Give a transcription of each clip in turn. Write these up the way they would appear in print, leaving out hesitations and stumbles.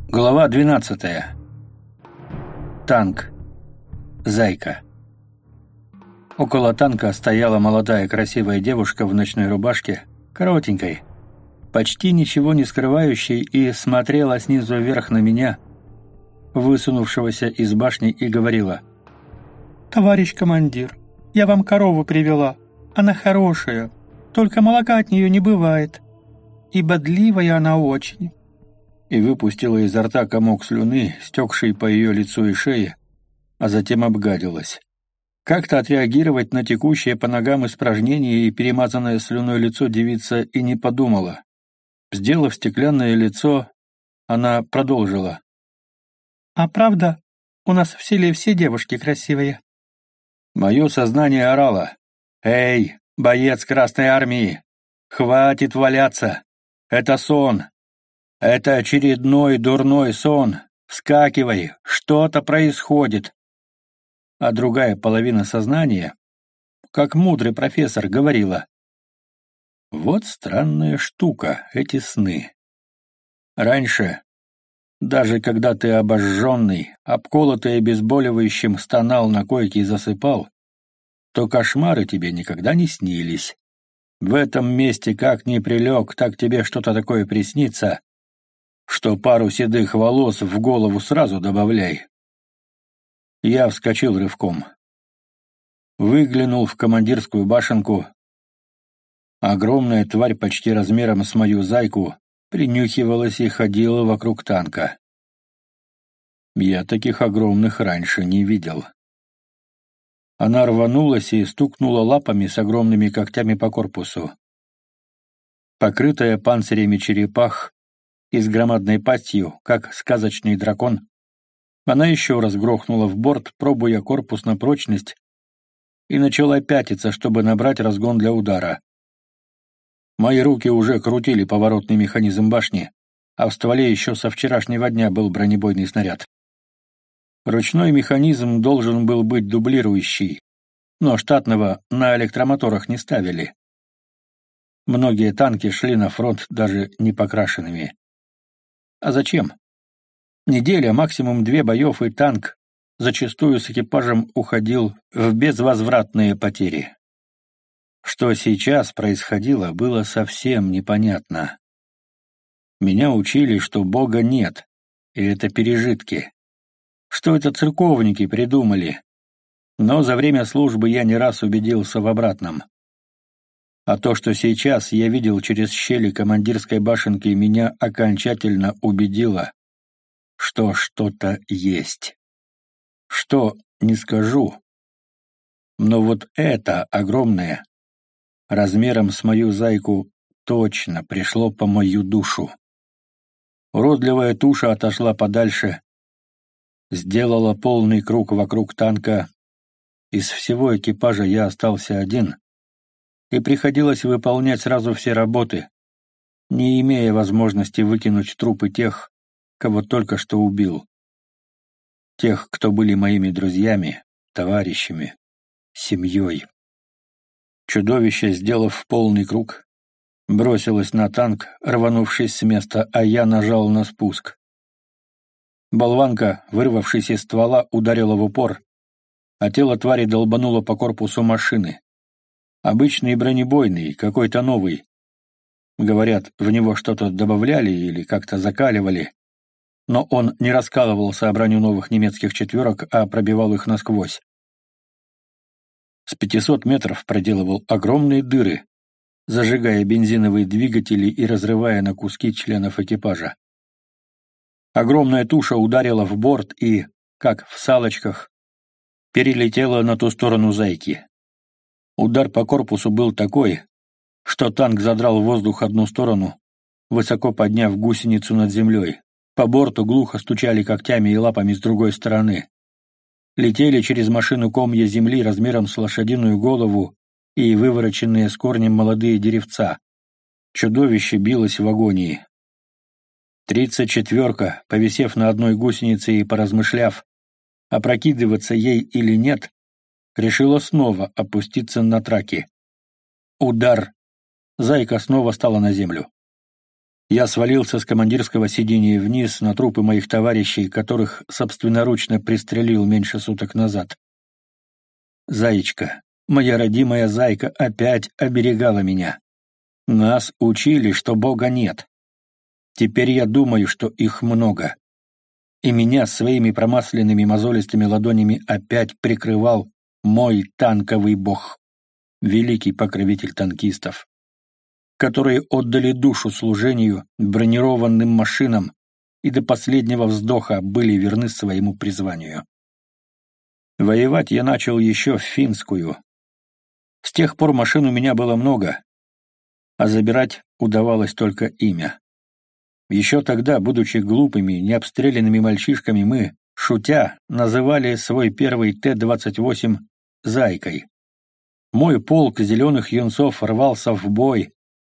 Глава 12. Танк. Зайка. Около танка стояла молодая красивая девушка в ночной рубашке, коротенькой, почти ничего не скрывающей, и смотрела снизу вверх на меня, высунувшегося из башни, и говорила: «Товарищ командир, я вам корову привела. Она хорошая, только молока от нее не бывает. И бодливая она очень». И выпустила изо рта комок слюны, стекший по ее лицу и шее, а затем обгадилась. Как-то отреагировать на текущее по ногам испражнение и перемазанное слюной лицо девица и не подумала. Сделав стеклянное лицо, она продолжила: «А правда, у нас в селе все девушки красивые?» Мое сознание орало: «Эй, боец Красной Армии! Хватит валяться! Это сон! Это очередной дурной сон! Вскакивай! Что-то происходит!» А другая половина сознания, как мудрый профессор, говорила: «Вот странная штука, эти сны. Раньше, даже когда ты обожженный, обколотый обезболивающим, стонал на койке и засыпал, то кошмары тебе никогда не снились. В этом месте как ни прилег, так тебе что-то такое приснится, что пару седых волос в голову сразу добавляй». Я вскочил рывком. Выглянул в командирскую башенку. Огромная тварь почти размером с мою зайку принюхивалась и ходила вокруг танка. Я таких огромных раньше не видел. Она рванулась и стукнула лапами с огромными когтями по корпусу. Покрытая панцирями черепах и с громадной пастью, как сказочный дракон, она еще раз грохнула в борт, пробуя корпус на прочность, и начала пятиться, чтобы набрать разгон для удара. Мои руки уже крутили поворотный механизм башни, а в стволе еще со вчерашнего дня был бронебойный снаряд. Ручной механизм должен был быть дублирующий, но штатного на электромоторах не ставили. Многие танки шли на фронт даже не покрашенными. А зачем? Неделя, максимум 2 боев, и танк, зачастую с экипажем, уходил в безвозвратные потери. Что сейчас происходило, было совсем непонятно. Меня учили, что Бога нет, и это пережитки. Что это церковники придумали. Но за время службы я не раз убедился в обратном. А то, что сейчас я видел через щели командирской башенки, меня окончательно убедило, что что-то есть. Что, не скажу. Но вот это огромное, размером с мою зайку, точно пришло по мою душу. Уродливая туша отошла подальше, сделала полный круг вокруг танка. Из всего экипажа я остался один, и приходилось выполнять сразу все работы, не имея возможности выкинуть трупы тех, кого только что убил. Тех, кто были моими друзьями, товарищами, семьей. Чудовище, сделав полный круг, бросилось на танк, рванувшись с места, а я нажал на спуск. Болванка, вырвавшись из ствола, ударила в упор, а тело твари долбануло по корпусу машины. Обычный бронебойный, какой-то новый. Говорят, в него что-то добавляли или как-то закаливали, но он не раскалывался о броню новых немецких четверок, а пробивал их насквозь. С 500 метров проделывал огромные дыры, зажигая бензиновые двигатели и разрывая на куски членов экипажа. Огромная туша ударила в борт и, как в салочках, перелетела на ту сторону зайки. Удар по корпусу был такой, что танк задрал в воздух одну сторону, высоко подняв гусеницу над землей. По борту глухо стучали когтями и лапами с другой стороны. Летели через машину комья земли размером с лошадиную голову и вывороченные с корнем молодые деревца. Чудовище билось в агонии. 34-ка, повисев на одной гусенице и поразмышляв, опрокидываться ей или нет, решила снова опуститься на траки. Удар. Зайка снова стала на землю. Я свалился с командирского сиденья вниз на трупы моих товарищей, которых собственноручно пристрелил меньше суток назад. Заячка, моя родимая зайка, опять оберегала меня. Нас учили, что Бога нет. Теперь я думаю, что их много. И меня своими промасленными мозолистыми ладонями опять прикрывал мой танковый бог, великий покровитель танкистов, которые отдали душу служению бронированным машинам и до последнего вздоха были верны своему призванию. Воевать я начал еще в финскую. С тех пор машин у меня было много, а забирать удавалось только имя. Еще тогда, будучи глупыми, необстрелянными мальчишками, мы, шутя, называли свой первый Т-28 «Зайкой». Мой полк зеленых юнцов рвался в бой,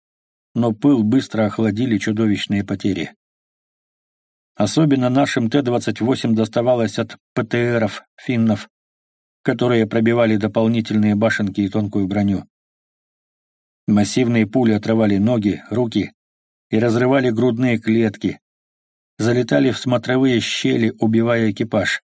но пыл быстро охладили чудовищные потери. Особенно нашим Т-28 доставалось от ПТРов, финнов, которые пробивали дополнительные башенки и тонкую броню. Массивные пули отрывали ноги, руки и разрывали грудные клетки, залетали в смотровые щели, убивая экипаж.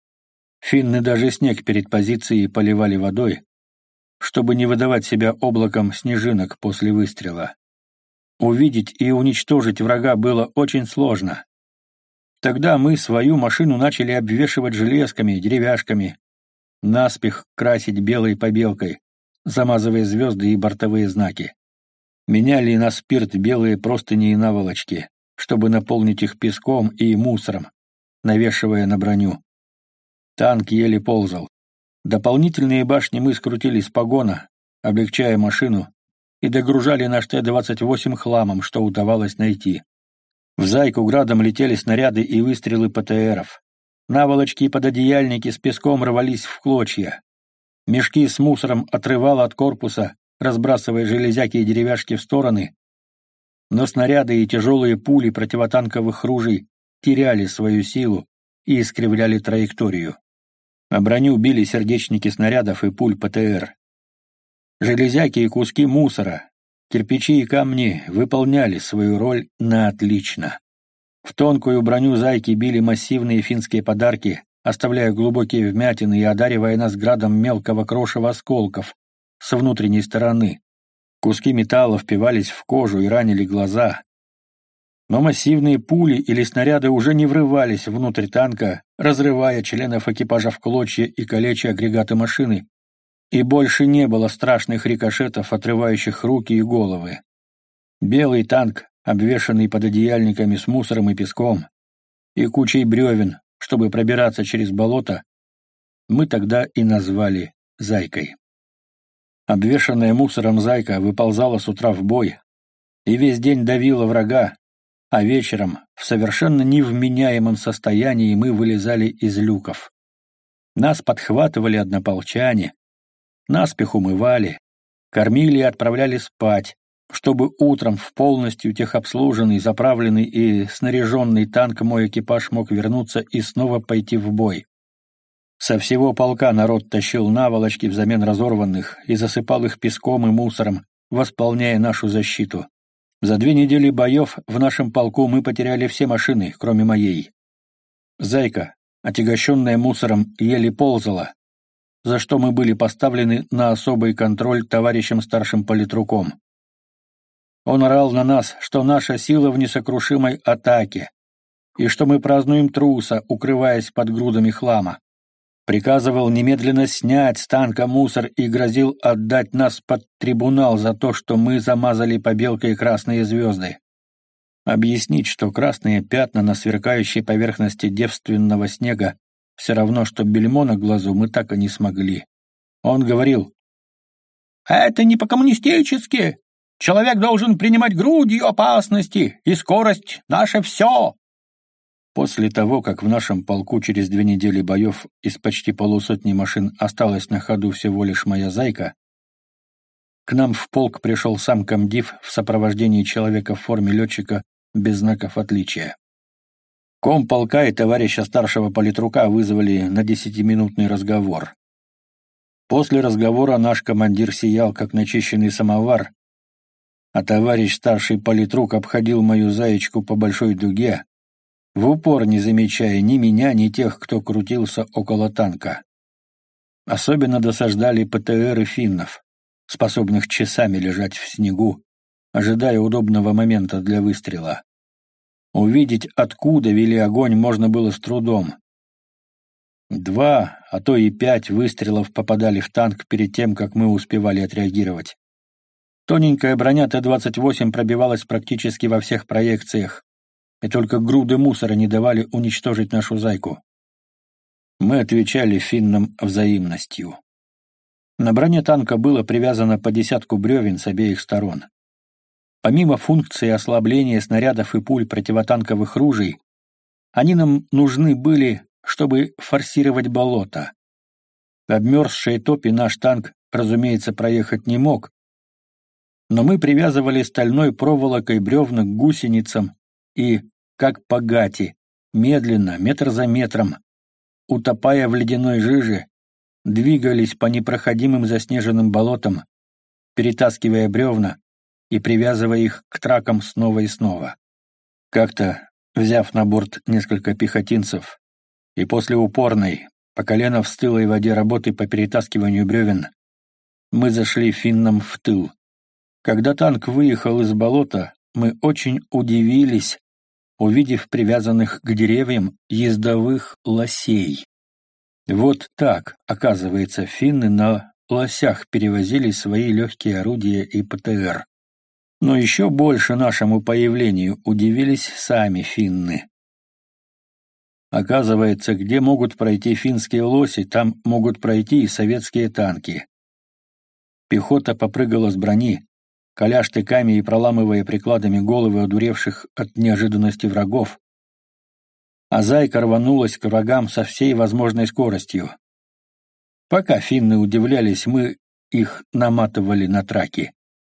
Финны даже снег перед позицией поливали водой, чтобы не выдавать себя облаком снежинок после выстрела. Увидеть и уничтожить врага было очень сложно. Тогда мы свою машину начали обвешивать железками, деревяшками, наспех красить белой побелкой, замазывая звезды и бортовые знаки. Меняли на спирт белые простыни и наволочки, чтобы наполнить их песком и мусором, навешивая на броню. Танк еле ползал. Дополнительные башни мы скрутили с погона, облегчая машину, и догружали наш Т-28 хламом, что удавалось найти. В «Зайку» градом летели снаряды и выстрелы ПТРов. Наволочки и пододеяльники с песком рвались в клочья. Мешки с мусором отрывало от корпуса, разбрасывая железяки и деревяшки в стороны, но снаряды и тяжелые пули противотанковых ружей теряли свою силу и искривляли траекторию. А броню били сердечники снарядов и пуль ПТР. Железяки и куски мусора, кирпичи и камни выполняли свою роль на отлично. В тонкую броню «Зайки» били массивные финские подарки, оставляя глубокие вмятины и одаривая нас градом мелкого крошева осколков с внутренней стороны. Куски металла впивались в кожу и ранили глаза. Но массивные пули или снаряды уже не врывались внутрь танка, разрывая членов экипажа в клочья и калеча агрегаты машины. И больше не было страшных рикошетов, отрывающих руки и головы. Белый танк, обвешанный пододеяльниками с мусором и песком, и кучей бревен, чтобы пробираться через болото, мы тогда и назвали «Зайкой». Обвешанная мусором «Зайка» выползала с утра в бой и весь день давила врага, а вечером в совершенно невменяемом состоянии мы вылезали из люков. Нас подхватывали однополчане, наспех умывали, кормили и отправляли спать, чтобы утром в полностью техобслуженный, заправленный и снаряженный танк мой экипаж мог вернуться и снова пойти в бой. Со всего полка народ тащил наволочки взамен разорванных и засыпал их песком и мусором, восполняя нашу защиту. За 2 недели боев в нашем полку мы потеряли все машины, кроме моей. «Зайка», отягощенная мусором, еле ползала, за что мы были поставлены на особый контроль товарищем старшим политруком. Он орал на нас, что наша сила в несокрушимой атаке, и что мы празднуем труса, укрываясь под грудами хлама. Приказывал немедленно снять с танка мусор и грозил отдать нас под трибунал за то, что мы замазали побелкой красные звезды. Объяснить, что красные пятна на сверкающей поверхности девственного снега все равно, что бельмо на глазу, мы так и не смогли. Он говорил: «Это не по-коммунистически. Человек должен принимать грудью опасности, и скорость — наше все». После того, как в нашем полку через 2 недели боев из почти полусотни машин осталась на ходу всего лишь моя «Зайка», к нам в полк пришел сам комдив в сопровождении человека в форме летчика без знаков отличия. Комполка и товарища старшего политрука вызвали на 10-минутный разговор. После разговора наш командир сиял, как начищенный самовар, а товарищ старший политрук обходил мою заячку по большой дуге, в упор не замечая ни меня, ни тех, кто крутился около танка. Особенно досаждали ПТРы финнов, способных часами лежать в снегу, ожидая удобного момента для выстрела. Увидеть, откуда вели огонь, можно было с трудом. 2, а то и 5 выстрелов попадали в танк перед тем, как мы успевали отреагировать. Тоненькая броня Т-28 пробивалась практически во всех проекциях, и только груды мусора не давали уничтожить нашу зайку. Мы отвечали финнам взаимностью. На броне танка было привязано по 10 бревен с обеих сторон. Помимо функции ослабления снарядов и пуль противотанковых ружей, они нам нужны были, чтобы форсировать болото. В обмерзшей топи наш танк, разумеется, проехать не мог, но мы привязывали стальной проволокой бревна к гусеницам и, как по гати, медленно, метр за метром, утопая в ледяной жиже, двигались по непроходимым заснеженным болотам, перетаскивая бревна и привязывая их к тракам снова и снова. Как-то, взяв на борт несколько пехотинцев, и после упорной, по колено в стылой воде работы по перетаскиванию бревен, мы зашли финнам в тыл. Когда танк выехал из болота, мы очень удивились, увидев привязанных к деревьям ездовых лосей. Вот так, оказывается, финны на лосях перевозили свои легкие орудия и ПТР. Но еще больше нашему появлению удивились сами финны. Оказывается, где могут пройти финские лоси, там могут пройти и советские танки. Пехота попрыгала с брони, коля штыками и проламывая прикладами головы одуревших от неожиданности врагов, а зайка рванулась к врагам со всей возможной скоростью. Пока финны удивлялись, мы их наматывали на траки.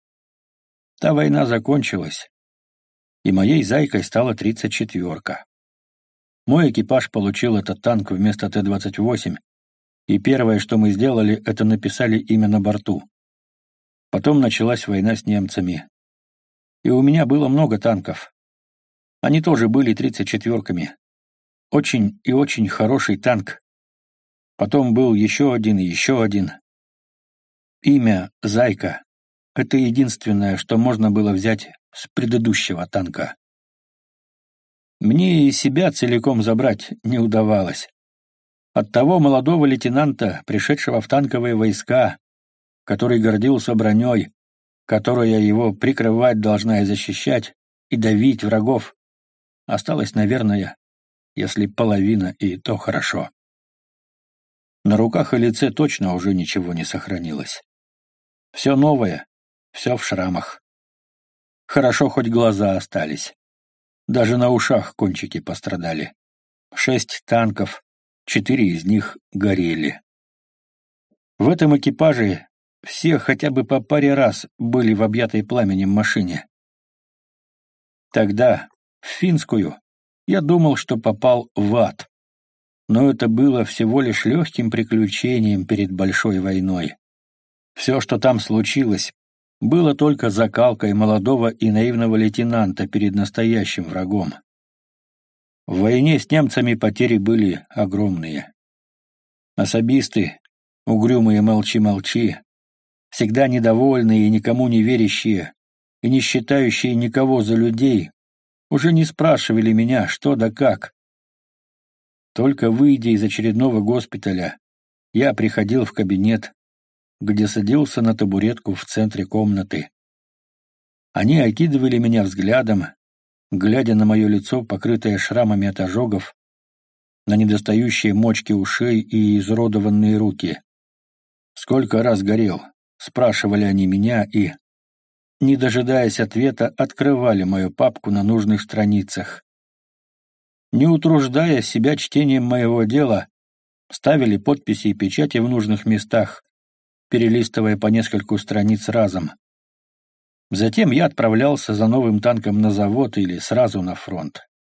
Та война закончилась, и моей зайкой стала 34-ка. Мой экипаж получил этот танк вместо Т-28, и первое, что мы сделали, это написали имя на борту. Потом началась война с немцами. И у меня было много танков. Они тоже были 34-ками. Очень и очень хороший танк. Потом был еще один и еще один. Имя «Зайка» — это единственное, что можно было взять с предыдущего танка. Мне и себя целиком забрать не удавалось. От того молодого лейтенанта, пришедшего в танковые войска, который гордился броней, которая его прикрывать должна и защищать, и давить врагов, осталось, наверное, если половина, и то хорошо. На руках и лице точно уже ничего не сохранилось. Все новое, все в шрамах. Хорошо, хоть глаза остались. Даже на ушах кончики пострадали. 6 танков, 4 из них горели. В этом экипаже все хотя бы по паре раз были в объятой пламенем машине. Тогда, в финскую, я думал, что попал в ад. Но это было всего лишь легким приключением перед большой войной. Все, что там случилось, было только закалкой молодого и наивного лейтенанта перед настоящим врагом. В войне с немцами потери были огромные. Особисты, угрюмые молчи-молчи, всегда недовольные и никому не верящие, и не считающие никого за людей, уже не спрашивали меня, что да как. Только выйдя из очередного госпиталя, я приходил в кабинет, где садился на табуретку в центре комнаты. Они окидывали меня взглядом, глядя на мое лицо, покрытое шрамами от ожогов, на недостающие мочки ушей и изуродованные руки. «Сколько раз горел?» — спрашивали они меня и, не дожидаясь ответа, открывали мою папку на нужных страницах. Не утруждая себя чтением моего дела, ставили подписи и печати в нужных местах, перелистывая по нескольку страниц разом. Затем я отправлялся за новым танком на завод или сразу на фронт.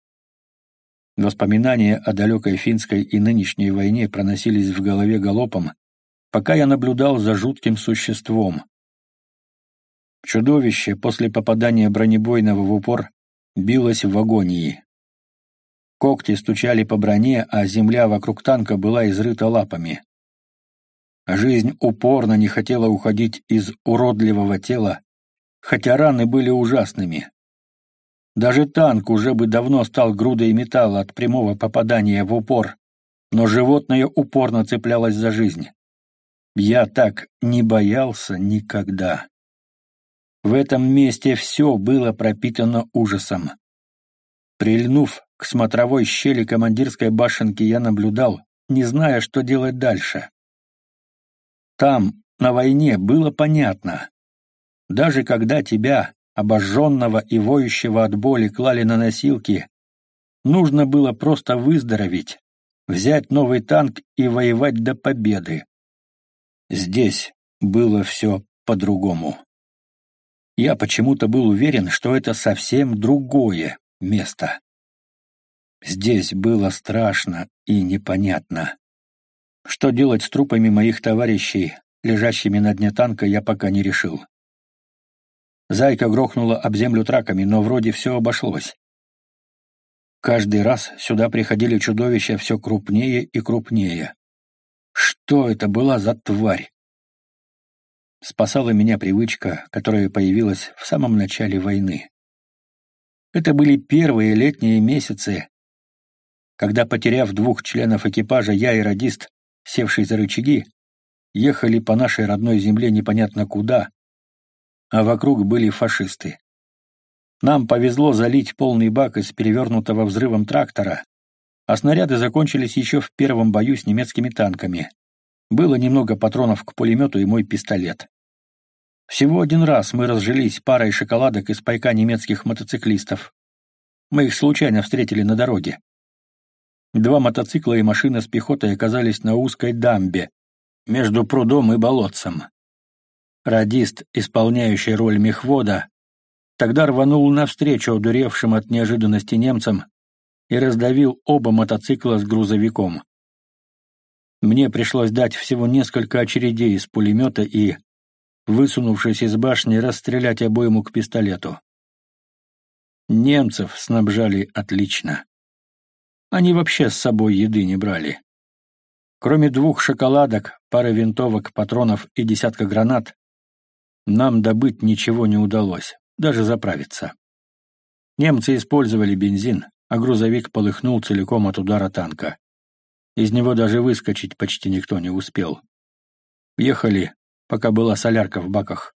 Воспоминания о далекой финской и нынешней войне проносились в голове галопом, пока я наблюдал за жутким существом. Чудовище после попадания бронебойного в упор билось в агонии. Когти стучали по броне, а земля вокруг танка была изрыта лапами. Жизнь упорно не хотела уходить из уродливого тела, хотя раны были ужасными. Даже танк уже бы давно стал грудой металла от прямого попадания в упор, но животное упорно цеплялось за жизнь. Я так не боялся никогда. В этом месте все было пропитано ужасом. Прильнув к смотровой щели командирской башенки, я наблюдал, не зная, что делать дальше. Там, на войне, было понятно. Даже когда тебя, обожженного и воющего от боли, клали на носилки, нужно было просто выздороветь, взять новый танк и воевать до победы. Здесь было все по-другому. Я почему-то был уверен, что это совсем другое место. Здесь было страшно и непонятно. Что делать с трупами моих товарищей, лежащими на дне танка, я пока не решил. Зайка грохнула об землю траками, но вроде все обошлось. Каждый раз сюда приходили чудовища все крупнее и крупнее. Что это была за тварь? Спасала меня привычка, которая появилась в самом начале войны. Это были первые летние месяцы, когда, потеряв 2 членов экипажа, я и радист, севший за рычаги, ехали по нашей родной земле непонятно куда, а вокруг были фашисты. Нам повезло залить полный бак из перевернутого взрывом трактора, а снаряды закончились еще в первом бою с немецкими танками. Было немного патронов к пулемету и мой пистолет. Всего один раз мы разжились парой шоколадок из пайка немецких мотоциклистов. Мы их случайно встретили на дороге. 2 мотоцикла и машина с пехотой оказались на узкой дамбе между прудом и болотцем. Радист, исполняющий роль мехвода, тогда рванул навстречу одуревшим от неожиданности немцам и раздавил оба мотоцикла с грузовиком. Мне пришлось дать всего несколько очередей из пулемета и, высунувшись из башни, расстрелять обойму к пистолету. Немцев снабжали отлично. Они вообще с собой еды не брали. Кроме 2 шоколадок, пары винтовок, патронов и десятка гранат, нам добыть ничего не удалось, даже заправиться. Немцы использовали бензин, а грузовик полыхнул целиком от удара танка. Из него даже выскочить почти никто не успел. Ехали, пока была солярка в баках.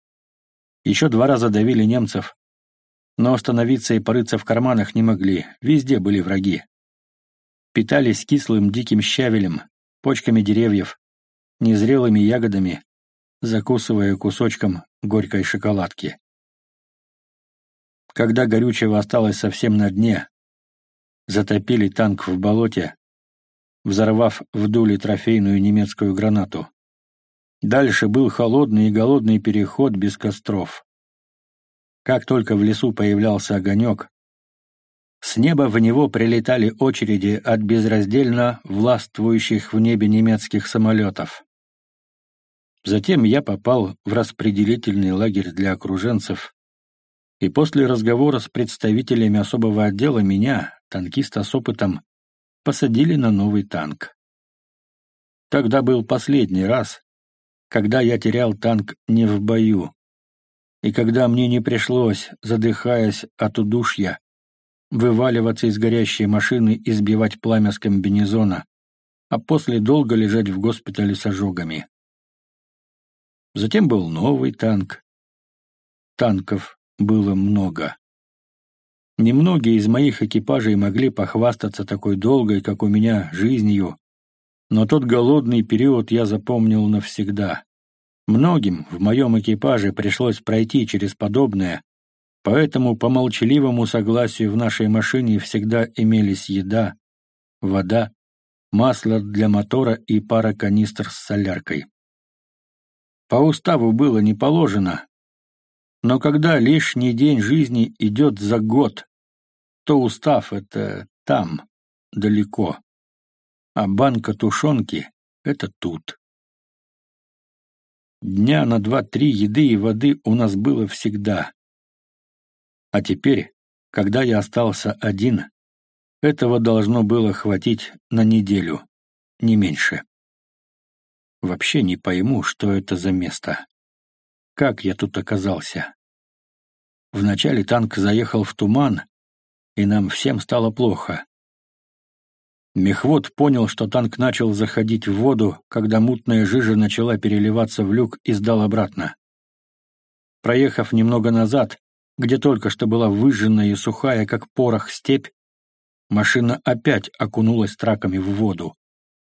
Еще 2 раза давили немцев, но остановиться и порыться в карманах не могли, везде были враги. Питались кислым диким щавелем, почками деревьев, незрелыми ягодами, закусывая кусочком горькой шоколадки. Когда горючего осталось совсем на дне, затопили танк в болоте, взорвав в дуле трофейную немецкую гранату. Дальше был холодный и голодный переход без костров. Как только в лесу появлялся огонек, с неба в него прилетали очереди от безраздельно властвующих в небе немецких самолетов. Затем я попал в распределительный лагерь для окруженцев, и после разговора с представителями особого отдела меня, танкиста с опытом, посадили на новый танк. Тогда был последний раз, когда я терял танк не в бою, и когда мне не пришлось, задыхаясь от удушья, вываливаться из горящей машины и сбивать пламя с комбинезона, а после долго лежать в госпитале с ожогами. Затем был новый танк. Танков было много. Немногие из моих экипажей могли похвастаться такой долгой, как у меня, жизнью, но тот голодный период я запомнил навсегда. Многим в моем экипаже пришлось пройти через подобное, поэтому по молчаливому согласию в нашей машине всегда имелись еда, вода, масло для мотора и пара канистр с соляркой. По уставу было не положено, но когда лишний день жизни идет за год, то устав — это там, далеко, а банка тушенки — это тут. Дня на 2-3 еды и воды у нас было всегда. А теперь, когда я остался один, этого должно было хватить на неделю, не меньше. Вообще не пойму, что это за место. Как я тут оказался? Вначале танк заехал в туман, и нам всем стало плохо. Мехвод понял, что танк начал заходить в воду, когда мутная жижа начала переливаться в люк и сдал обратно. Проехав немного назад, где только что была выжженная и сухая, как порох, степь, машина опять окунулась траками в воду.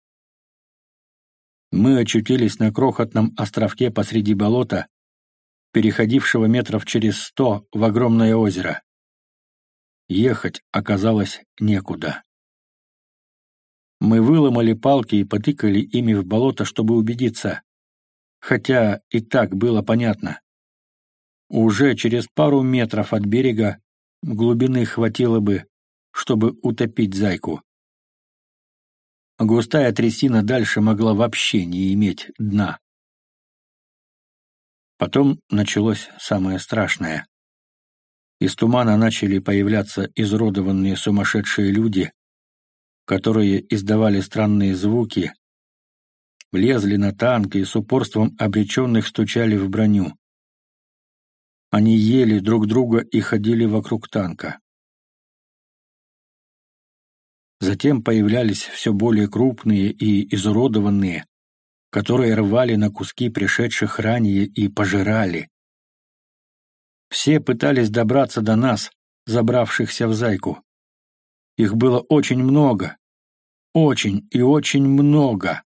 Мы очутились на крохотном островке посреди болота, переходившего метров через 100 в огромное озеро. Ехать оказалось некуда. Мы выломали палки и потыкали ими в болото, чтобы убедиться, хотя и так было понятно. Уже через пару метров от берега глубины хватило бы, чтобы утопить зайку. Густая трясина дальше могла вообще не иметь дна. Потом началось самое страшное. Из тумана начали появляться изуродованные сумасшедшие люди, которые издавали странные звуки, лезли на танк и с упорством обреченных стучали в броню. Они ели друг друга и ходили вокруг танка. Затем появлялись все более крупные и изуродованные, которые рвали на куски пришедших ранее и пожирали. Все пытались добраться до нас, забравшихся в зайку. Их было очень много. Очень и очень много.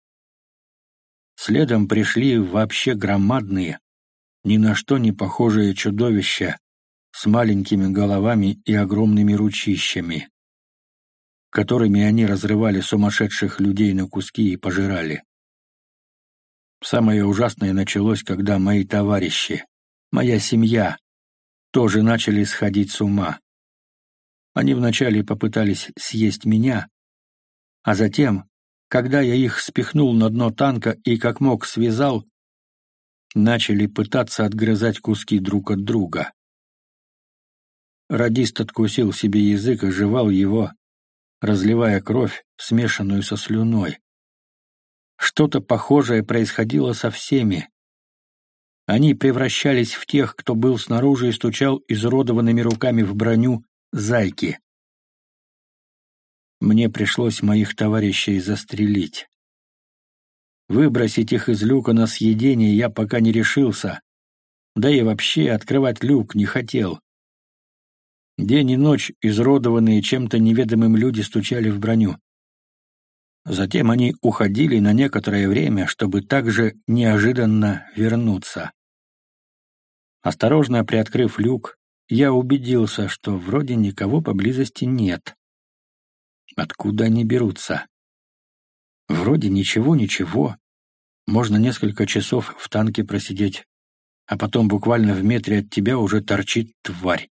Следом пришли вообще громадные, ни на что не похожие чудовища с маленькими головами и огромными ручищами, которыми они разрывали сумасшедших людей на куски и пожирали. Самое ужасное началось, когда мои товарищи, моя семья, тоже начали сходить с ума. Они вначале попытались съесть меня, а затем, когда я их спихнул на дно танка и как мог связал, начали пытаться отгрызать куски друг от друга. Радист откусил себе язык и жевал его, разливая кровь, смешанную со слюной. Что-то похожее происходило со всеми. Они превращались в тех, кто был снаружи и стучал изуродованными руками в броню зайки. Мне пришлось моих товарищей застрелить. Выбросить их из люка на съедение я пока не решился, да и вообще открывать люк не хотел. День и ночь изуродованные чем-то неведомым люди стучали в броню. Затем они уходили на некоторое время, чтобы также неожиданно вернуться. Осторожно приоткрыв люк, я убедился, что вроде никого поблизости нет. Откуда они берутся? Вроде ничего, можно несколько часов в танке просидеть, а потом буквально в метре от тебя уже торчит тварь.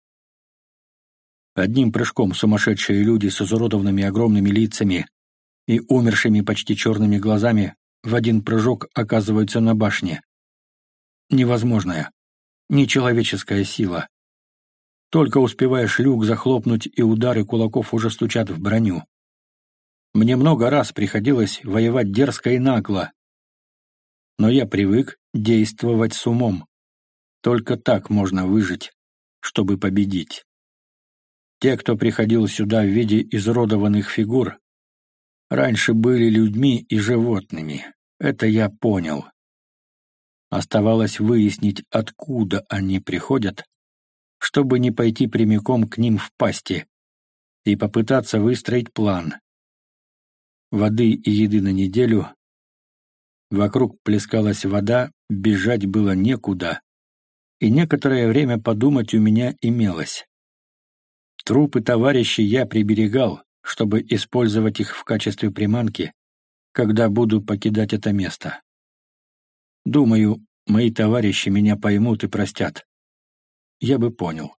Одним прыжком сумасшедшие люди с изуродованными огромными лицами и умершими почти черными глазами в один прыжок оказываются на башне. Невозможная, нечеловеческая сила. Только успеваешь люк захлопнуть, и удары кулаков уже стучат в броню. Мне много раз приходилось воевать дерзко и нагло, но я привык действовать с умом. Только так можно выжить, чтобы победить. Те, кто приходил сюда в виде изуродованных фигур, раньше были людьми и животными. Это я понял. Оставалось выяснить, откуда они приходят, чтобы не пойти прямиком к ним в пасти и попытаться выстроить план. Воды и еды на неделю. Вокруг плескалась вода, бежать было некуда, и некоторое время подумать у меня имелось. Трупы товарищей я приберегал, чтобы использовать их в качестве приманки, когда буду покидать это место. Думаю, мои товарищи меня поймут и простят. Я бы понял.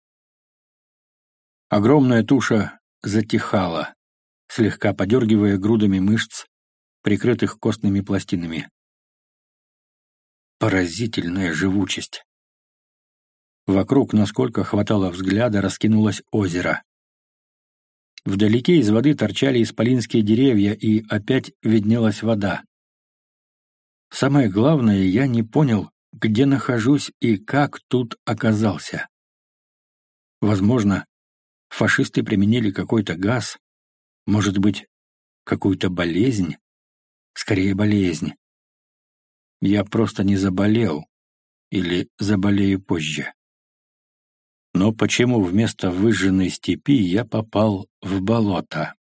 Огромная туша затихала, слегка подергивая грудами мышц, прикрытых костными пластинами. Поразительная живучесть. Вокруг, насколько хватало взгляда, раскинулось озеро. Вдалеке из воды торчали исполинские деревья, и опять виднелась вода. Самое главное, я не понял, где нахожусь и как тут оказался. Возможно, фашисты применили какой-то газ, может быть, какую-то болезнь? Скорее, болезнь. Я просто не заболел. Или заболею позже. Но почему вместо выжженной степи я попал в болото?